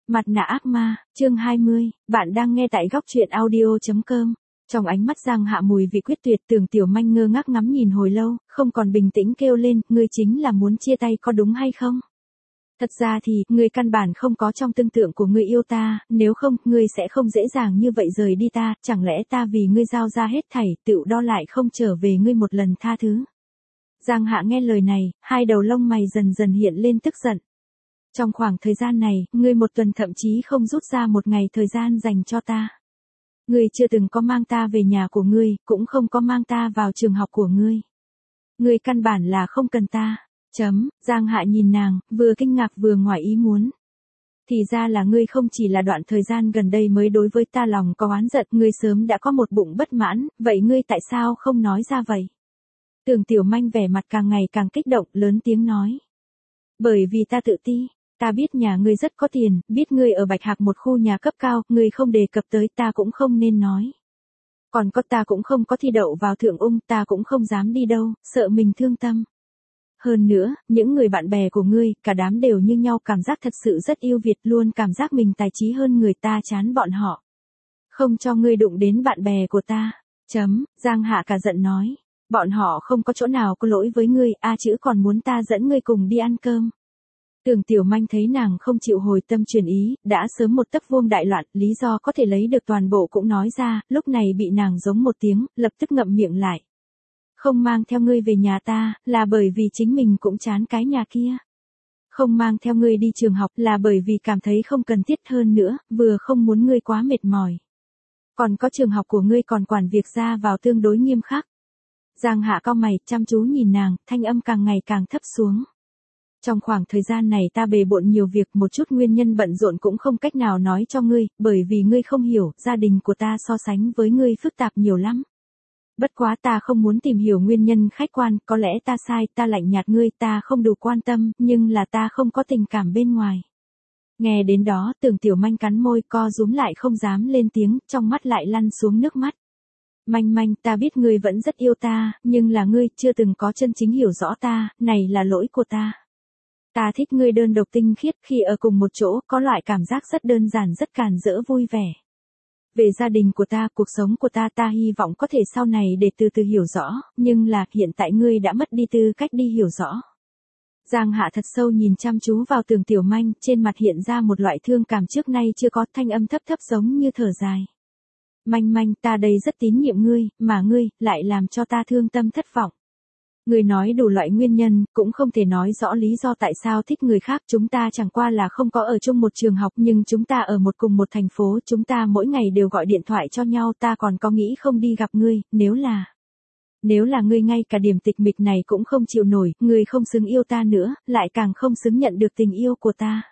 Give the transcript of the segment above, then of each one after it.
Mặt nạ ác ma, chương 20, bạn đang nghe tại góc truyện audio.com. Trong ánh mắt Giang Hạ mùi vị quyết tuyệt, Tưởng Tiểu Manh ngơ ngác ngắm nhìn hồi lâu, không còn bình tĩnh kêu lên, ngươi chính là muốn chia tay có đúng hay không? Thật ra thì, ngươi căn bản không có trong tưởng tượng của ngươi yêu ta, nếu không, ngươi sẽ không dễ dàng như vậy rời đi ta, chẳng lẽ ta vì ngươi giao ra hết thảy, tựu đo lại không trở về ngươi một lần tha thứ? Giang Hạ nghe lời này, hai đầu lông mày dần dần hiện lên tức giận. Trong khoảng thời gian này, ngươi một tuần thậm chí không rút ra một ngày thời gian dành cho ta. Ngươi chưa từng có mang ta về nhà của ngươi, cũng không có mang ta vào trường học của ngươi. Ngươi căn bản là không cần ta. Giang Hạ nhìn nàng, vừa kinh ngạc vừa ngoài ý muốn. Thì ra là ngươi không chỉ là đoạn thời gian gần đây mới đối với ta lòng có oán giận, ngươi sớm đã có một bụng bất mãn, vậy ngươi tại sao không nói ra vậy? Tưởng Tiểu Manh vẻ mặt càng ngày càng kích động, lớn tiếng nói. Bởi vì ta tự ti. Ta biết nhà ngươi rất có tiền, biết ngươi ở Bạch Hạc một khu nhà cấp cao, ngươi không đề cập tới ta cũng không nên nói. Còn có ta cũng không có thi đậu vào Thượng Ung, ta cũng không dám đi đâu, sợ mình thương tâm. Hơn nữa, những người bạn bè của ngươi, cả đám đều như nhau, cảm giác thật sự rất yêu Việt, luôn cảm giác mình tài trí hơn người ta, chán bọn họ. Không cho ngươi đụng đến bạn bè của ta. Giang Hạ cả giận nói. Bọn họ không có chỗ nào có lỗi với ngươi, chữ còn muốn ta dẫn ngươi cùng đi ăn cơm. Tưởng Tiểu Manh thấy nàng không chịu hồi tâm chuyển ý, đã sớm một tấc vuông đại loạn, lý do có thể lấy được toàn bộ cũng nói ra, lúc này bị nàng giống một tiếng, lập tức ngậm miệng lại. Không mang theo ngươi về nhà ta, là bởi vì chính mình cũng chán cái nhà kia. Không mang theo ngươi đi trường học là bởi vì cảm thấy không cần thiết, hơn nữa, vừa không muốn ngươi quá mệt mỏi. Còn có trường học của ngươi còn quản việc ra vào tương đối nghiêm khắc. Giang Hạ cau mày, chăm chú nhìn nàng, thanh âm càng ngày càng thấp xuống. Trong khoảng thời gian này ta bề bộn nhiều việc, một chút nguyên nhân bận rộn cũng không cách nào nói cho ngươi, bởi vì ngươi không hiểu, gia đình của ta so sánh với ngươi phức tạp nhiều lắm. Bất quá ta không muốn tìm hiểu nguyên nhân khách quan, có lẽ ta sai, ta lạnh nhạt ngươi, ta không đủ quan tâm, nhưng là ta không có tình cảm bên ngoài. Nghe đến đó, Tưởng Tiểu Manh cắn môi, co rúm lại không dám lên tiếng, trong mắt lại lăn xuống nước mắt. Manh, ta biết ngươi vẫn rất yêu ta, nhưng là ngươi chưa từng có chân chính hiểu rõ ta, này là lỗi của ta. Ta thích ngươi đơn độc tinh khiết, khi ở cùng một chỗ, có loại cảm giác rất đơn giản, rất càn rỡ vui vẻ. Về gia đình của ta, cuộc sống của ta, ta hy vọng có thể sau này để từ từ hiểu rõ, nhưng là hiện tại ngươi đã mất đi tư cách đi hiểu rõ. Giang Hạ thật sâu nhìn chăm chú vào Tưởng Tiểu Manh, trên mặt hiện ra một loại thương cảm trước nay chưa có, thanh âm thấp thấp giống như thở dài. Manh, ta đây rất tín nhiệm ngươi, mà ngươi, lại làm cho ta thương tâm thất vọng. Ngươi nói đủ loại nguyên nhân, cũng không thể nói rõ lý do tại sao thích người khác, chúng ta chẳng qua là không có ở chung một trường học, nhưng chúng ta ở cùng một thành phố, chúng ta mỗi ngày đều gọi điện thoại cho nhau, ta còn có nghĩ không đi gặp ngươi, nếu là ngươi ngay cả điểm tịch mịch này cũng không chịu nổi, ngươi không xứng yêu ta nữa, lại càng không xứng nhận được tình yêu của ta.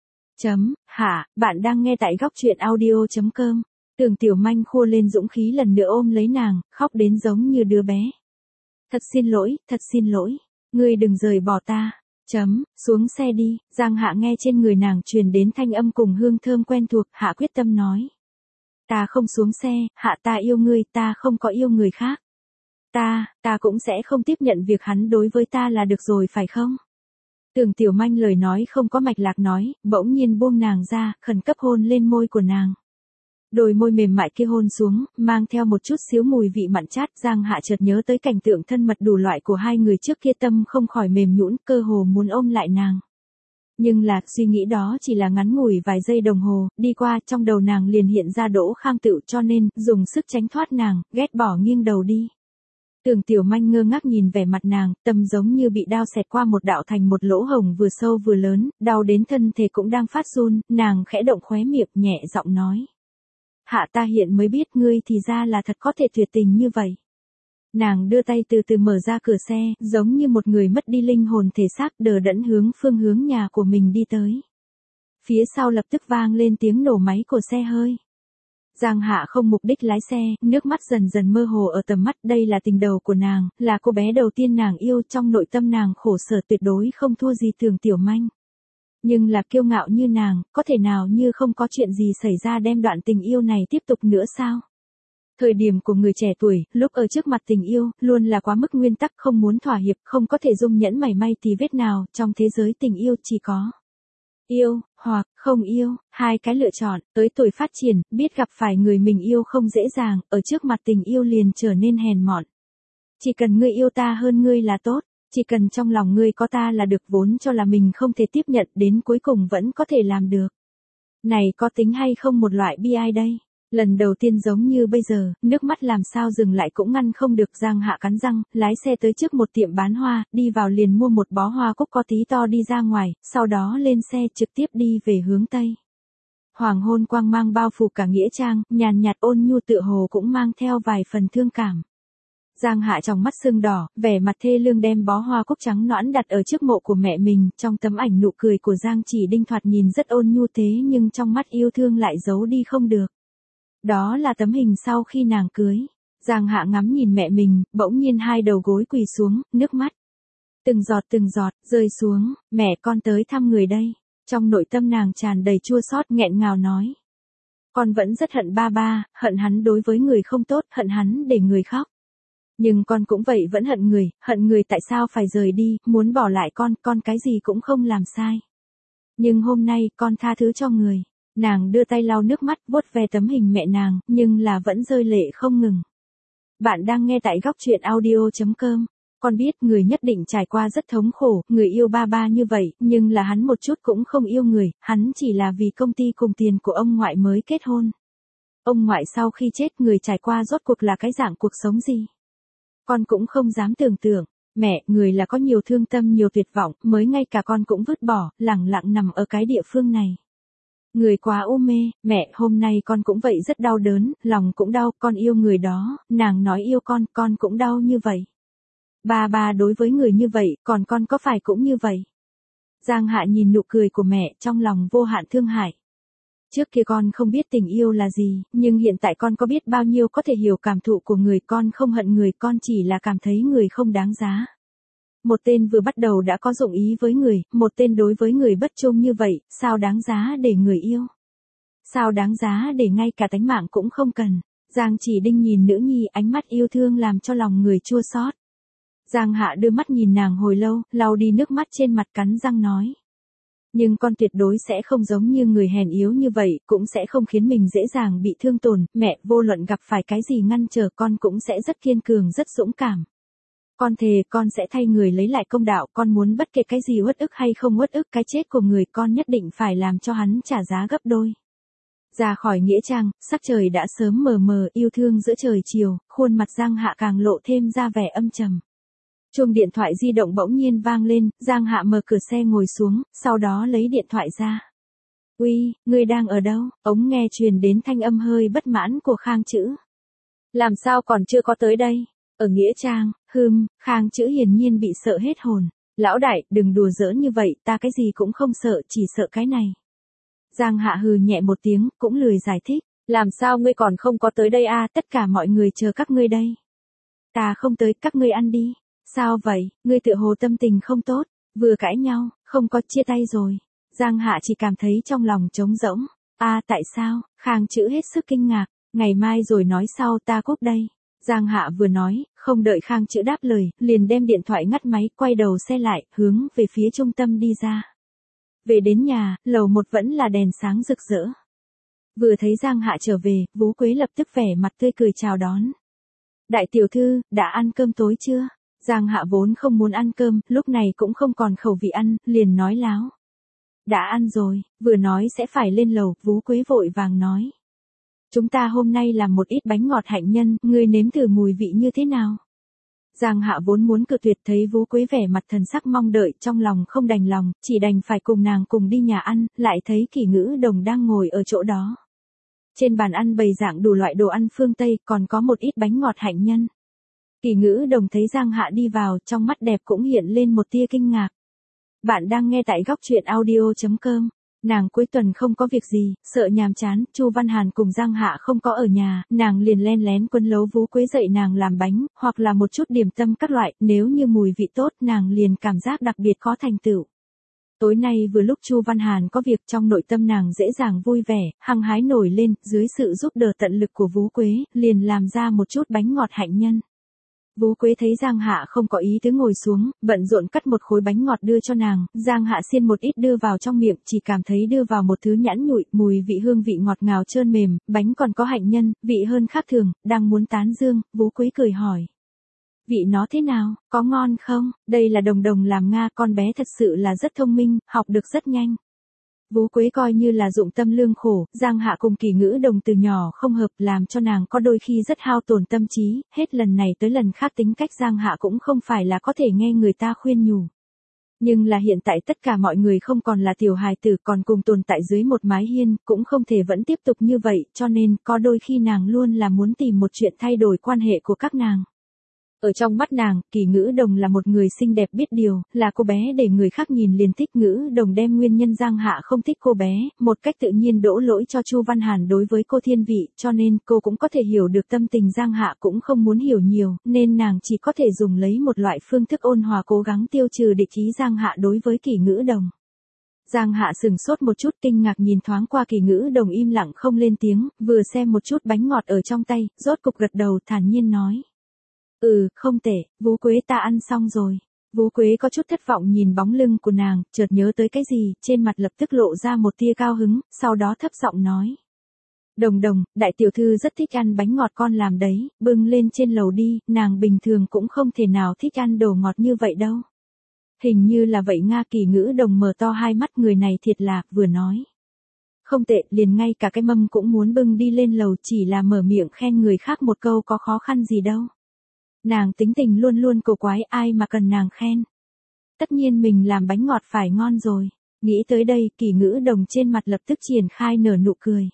Bạn đang nghe tại góc truyện audio.com. Tưởng Tiểu Manh khua lên dũng khí lần nữa ôm lấy nàng, khóc đến giống như đứa bé. Thật xin lỗi, ngươi đừng rời bỏ ta. Xuống xe đi. Giang Hạ nghe trên người nàng truyền đến thanh âm cùng hương thơm quen thuộc, Hạ quyết tâm nói. Ta không xuống xe, Hạ, ta yêu ngươi, ta không có yêu người khác. Ta cũng sẽ không tiếp nhận việc hắn đối với ta là được rồi phải không? Tưởng Tiểu Manh lời nói không có mạch lạc nói, bỗng nhiên buông nàng ra, khẩn cấp hôn lên môi của nàng. Đôi môi mềm mại kia hôn xuống, mang theo một chút xíu mùi vị mặn chát, Giang Hạ chợt nhớ tới cảnh tượng thân mật đủ loại của hai người trước kia, tâm không khỏi mềm nhũn, cơ hồ muốn ôm lại nàng. Nhưng là, suy nghĩ đó chỉ là ngắn ngủi vài giây đồng hồ, đi qua, trong đầu nàng liền hiện ra Đỗ Khang Tựu, cho nên, dùng sức tránh thoát nàng, ghét bỏ nghiêng đầu đi. Tưởng Tiểu Manh ngơ ngác nhìn vẻ mặt nàng, tâm giống như bị đao xẹt qua một đạo thành một lỗ hổng vừa sâu vừa lớn, đau đến thân thể cũng đang phát run, nàng khẽ động khóe miệng, nhẹ giọng nói. Hạ, ta hiện mới biết ngươi thì ra là thật có thể tuyệt tình như vậy. Nàng đưa tay từ từ mở ra cửa xe, giống như một người mất đi linh hồn thể xác, đờ đẫn hướng phương hướng nhà của mình đi tới. Phía sau lập tức vang lên tiếng nổ máy của xe hơi. Giang Hạ không mục đích lái xe, nước mắt dần dần mơ hồ ở tầm mắt, đây là tình đầu của nàng, là cô bé đầu tiên nàng yêu, trong nội tâm nàng khổ sở tuyệt đối không thua gì Tưởng Tiểu Manh. Nhưng là kiêu ngạo như nàng, có thể nào như không có chuyện gì xảy ra đem đoạn tình yêu này tiếp tục nữa sao? Thời điểm của người trẻ tuổi, lúc ở trước mặt tình yêu, luôn là quá mức nguyên tắc, không muốn thỏa hiệp, không có thể dung nhẫn mảy may tí vết nào, trong thế giới tình yêu chỉ có yêu, hoặc không yêu, hai cái lựa chọn, tới tuổi phát triển, biết gặp phải người mình yêu không dễ dàng, ở trước mặt tình yêu liền trở nên hèn mọn. Chỉ cần ngươi yêu ta hơn ngươi là tốt, chỉ cần trong lòng ngươi có ta là được, vốn cho là mình không thể tiếp nhận đến cuối cùng vẫn có thể làm được. Này có tính hay không một loại bi ai đây? Lần đầu tiên giống như bây giờ, nước mắt làm sao dừng lại cũng ngăn không được. Giang Hạ cắn răng, lái xe tới trước một tiệm bán hoa, đi vào liền mua một bó hoa cúc có tí to đi ra ngoài, sau đó lên xe trực tiếp đi về hướng Tây. Hoàng hôn quang mang bao phủ cả nghĩa trang, nhàn nhạt ôn nhu tựa hồ cũng mang theo vài phần thương cảm. Giang Hạ trong mắt sưng đỏ, vẻ mặt thê lương đem bó hoa cúc trắng nõn đặt ở trước mộ của mẹ mình, trong tấm ảnh nụ cười của Giang Chỉ Đinh thoạt nhìn rất ôn nhu thế nhưng trong mắt yêu thương lại giấu đi không được. Đó là tấm hình sau khi nàng cưới. Giang Hạ ngắm nhìn mẹ mình, bỗng nhiên hai đầu gối quỳ xuống, nước mắt từng giọt rơi xuống, mẹ con tới thăm người đây. Trong nội tâm nàng tràn đầy chua xót, nghẹn ngào nói. Con vẫn rất hận ba ba, hận hắn đối với người không tốt, hận hắn để người khóc. Nhưng con cũng vậy vẫn hận người tại sao phải rời đi, muốn bỏ lại con cái gì cũng không làm sai. Nhưng hôm nay con tha thứ cho người. Nàng đưa tay lau nước mắt, vuốt ve tấm hình mẹ nàng, nhưng là vẫn rơi lệ không ngừng. Bạn đang nghe tại góc truyện audio.com. Con biết người nhất định trải qua rất thống khổ, người yêu ba ba như vậy, nhưng là hắn một chút cũng không yêu người, hắn chỉ là vì công ty cùng tiền của ông ngoại mới kết hôn. Ông ngoại sau khi chết người trải qua rốt cuộc là cái dạng cuộc sống gì? Con cũng không dám tưởng tượng. Mẹ, người là có nhiều thương tâm nhiều tuyệt vọng, mới ngay cả con cũng vứt bỏ, lẳng lặng nằm ở cái địa phương này. Người quá u mê, mẹ, hôm nay con cũng vậy rất đau đớn, lòng cũng đau, con yêu người đó, nàng nói yêu con cũng đau như vậy. Ba đối với người như vậy, còn con có phải cũng như vậy? Giang Hạ nhìn nụ cười của mẹ, trong lòng vô hạn thương hại. Trước kia con không biết tình yêu là gì, nhưng hiện tại con có biết bao nhiêu có thể hiểu cảm thụ của người, con không hận người, con chỉ là cảm thấy người không đáng giá. Một tên vừa bắt đầu đã có dụng ý với người, một tên đối với người bất trung như vậy, sao đáng giá để người yêu? Sao đáng giá để ngay cả tánh mạng cũng không cần? Giang Chỉ Đinh nhìn nữ nhi, ánh mắt yêu thương làm cho lòng người chua xót. Giang Hạ đưa mắt nhìn nàng hồi lâu, lau đi nước mắt trên mặt, cắn răng nói. Nhưng con tuyệt đối sẽ không giống như người hèn yếu như vậy, cũng sẽ không khiến mình dễ dàng bị thương tổn, mẹ, vô luận gặp phải cái gì ngăn trở con cũng sẽ rất kiên cường rất dũng cảm. Con thề con sẽ thay người lấy lại công đạo, con muốn bất kể cái gì uất ức hay không uất ức cái chết của người, con nhất định phải làm cho hắn trả giá gấp đôi. Ra khỏi nghĩa trang, sắc trời đã sớm mờ mờ, yêu thương giữa trời chiều, khuôn mặt Giang Hạ càng lộ thêm ra vẻ âm trầm. Chuông điện thoại di động bỗng nhiên vang lên, Giang Hạ mở cửa xe ngồi xuống, sau đó lấy điện thoại ra. Uy, ngươi đang ở đâu? Ống nghe truyền đến thanh âm hơi bất mãn của Khang Chữ. Làm sao còn chưa có tới đây? Ở nghĩa trang, Khang Chữ hiển nhiên bị sợ hết hồn. Lão đại, đừng đùa giỡn như vậy, ta cái gì cũng không sợ, chỉ sợ cái này. Giang Hạ hừ nhẹ một tiếng, cũng lười giải thích. Làm sao ngươi còn không có tới đây à, tất cả mọi người chờ các ngươi đây. Ta không tới, các ngươi ăn đi. Sao vậy, ngươi tựa hồ tâm tình không tốt, vừa cãi nhau, không có chia tay rồi. Giang Hạ chỉ cảm thấy trong lòng trống rỗng. À tại sao? Khang Chữ hết sức kinh ngạc. Ngày mai rồi nói sau, ta cúp đây. Giang Hạ vừa nói, không đợi Khang Chữ đáp lời, liền đem điện thoại ngắt máy, quay đầu xe lại, hướng về phía trung tâm đi ra. Về đến nhà, lầu 1 vẫn là đèn sáng rực rỡ. Vừa thấy Giang Hạ trở về, Vú Quế lập tức vẻ mặt tươi cười chào đón. Đại tiểu thư, đã ăn cơm tối chưa? Giang Hạ vốn không muốn ăn cơm, lúc này cũng không còn khẩu vị ăn, liền nói láo. Đã ăn rồi, vừa nói sẽ phải lên lầu, Vú Quế vội vàng nói. Chúng ta hôm nay làm một ít bánh ngọt hạnh nhân, ngươi nếm thử mùi vị như thế nào? Giang Hạ vốn muốn cự tuyệt, thấy Vú Quế vẻ mặt thần sắc mong đợi, trong lòng không đành lòng, chỉ đành phải cùng nàng cùng đi nhà ăn, lại thấy Kỷ Ngữ Đồng đang ngồi ở chỗ đó. Trên bàn ăn bày dạng đủ loại đồ ăn phương Tây, còn có một ít bánh ngọt hạnh nhân. Kỷ Ngữ Đồng thấy Giang Hạ đi vào, trong mắt đẹp cũng hiện lên một tia kinh ngạc. Bạn đang nghe tại góc truyện audio.com. Nàng cuối tuần không có việc gì, sợ nhàm chán, Chu Văn Hàn cùng Giang Hạ không có ở nhà, nàng liền len lén quấn lấu Vú Quế dậy nàng làm bánh, hoặc là một chút điểm tâm các loại, nếu như mùi vị tốt, nàng liền cảm giác đặc biệt có thành tựu. Tối nay vừa lúc Chu Văn Hàn có việc, trong nội tâm nàng dễ dàng vui vẻ, hăng hái nổi lên, dưới sự giúp đỡ tận lực của Vú Quế, liền làm ra một chút bánh ngọt hạnh nhân. Vú Quế thấy Giang Hạ không có ý tứ ngồi xuống, bận rộn cắt một khối bánh ngọt đưa cho nàng, Giang Hạ xiên một ít đưa vào trong miệng, chỉ cảm thấy đưa vào một thứ nhẵn nhụi, mùi vị hương vị ngọt ngào trơn mềm, bánh còn có hạnh nhân, vị hơn khác thường, đang muốn tán dương, Vú Quế cười hỏi. Vị nó thế nào, có ngon không? Đây là Đồng Đồng làm Nga, con bé thật sự là rất thông minh, học được rất nhanh. Vú Quế coi như là dụng tâm lương khổ, Giang Hạ cùng Kỳ Ngữ Đồng từ nhỏ không hợp, làm cho nàng có đôi khi rất hao tổn tâm trí, hết lần này tới lần khác tính cách Giang Hạ cũng không phải là có thể nghe người ta khuyên nhủ. Nhưng là hiện tại tất cả mọi người không còn là tiểu hài tử, còn cùng tồn tại dưới một mái hiên, cũng không thể vẫn tiếp tục như vậy, cho nên có đôi khi nàng luôn là muốn tìm một chuyện thay đổi quan hệ của các nàng. Ở trong mắt nàng, Kỳ Ngữ Đồng là một người xinh đẹp biết điều, là cô bé để người khác nhìn liền thích. Ngữ Đồng đem nguyên nhân Giang Hạ không thích cô bé, một cách tự nhiên đổ lỗi cho Chu Văn Hàn đối với cô thiên vị, cho nên cô cũng có thể hiểu được tâm tình Giang Hạ cũng không muốn hiểu nhiều, nên nàng chỉ có thể dùng lấy một loại phương thức ôn hòa cố gắng tiêu trừ địch ý Giang Hạ đối với Kỳ Ngữ Đồng. Giang Hạ sừng sốt một chút, kinh ngạc nhìn thoáng qua Kỳ Ngữ Đồng im lặng không lên tiếng, vừa xem một chút bánh ngọt ở trong tay, rốt cục gật đầu thản nhiên nói. Không tệ, Vú Quế ta ăn xong rồi. Vú Quế có chút thất vọng nhìn bóng lưng của nàng, chợt nhớ tới cái gì, trên mặt lập tức lộ ra một tia cao hứng, sau đó thấp giọng nói. Đồng Đồng, đại tiểu thư rất thích ăn bánh ngọt con làm đấy, bưng lên trên lầu đi, nàng bình thường cũng không thể nào thích ăn đồ ngọt như vậy đâu. Hình như là vậy Nga. Kỳ Ngữ Đồng mở to hai mắt, người này thiệt là, vừa nói. Không tệ, liền ngay cả cái mâm cũng muốn bưng đi lên lầu, chỉ là mở miệng khen người khác một câu có khó khăn gì đâu. Nàng tính tình luôn luôn cổ quái, ai mà cần nàng khen. Tất nhiên mình làm bánh ngọt phải ngon rồi. Nghĩ tới đây, Kỳ Ngữ Đồng trên mặt lập tức triển khai nở nụ cười.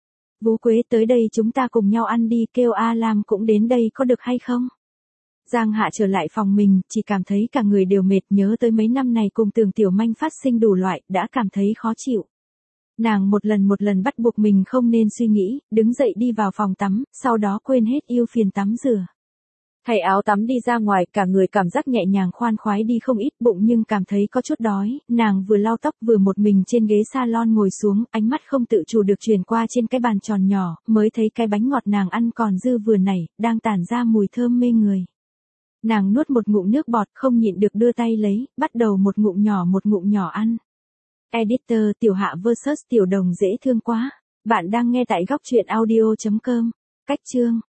Vú Quế tới đây chúng ta cùng nhau ăn đi, kêu A Lam cũng đến đây có được hay không? Giang Hạ trở lại phòng mình, chỉ cảm thấy cả người đều mệt, nhớ tới mấy năm này cùng Tường Tiểu Manh phát sinh đủ loại, đã cảm thấy khó chịu. Nàng một lần bắt buộc mình không nên suy nghĩ, đứng dậy đi vào phòng tắm, sau đó quên hết ưu phiền tắm rửa. Thay áo tắm đi ra ngoài, cả người cảm giác nhẹ nhàng khoan khoái đi không ít, bụng nhưng cảm thấy có chút đói, nàng vừa lau tóc vừa một mình trên ghế salon ngồi xuống, ánh mắt không tự chủ được chuyển qua trên cái bàn tròn nhỏ, mới thấy cái bánh ngọt nàng ăn còn dư vừa nảy, đang tản ra mùi thơm mê người. Nàng nuốt một ngụm nước bọt, không nhịn được đưa tay lấy, bắt đầu một ngụm nhỏ ăn. Editor Tiểu Hạ vs Tiểu Đồng dễ thương quá. Bạn đang nghe tại góc truyện audio.com. Cách chương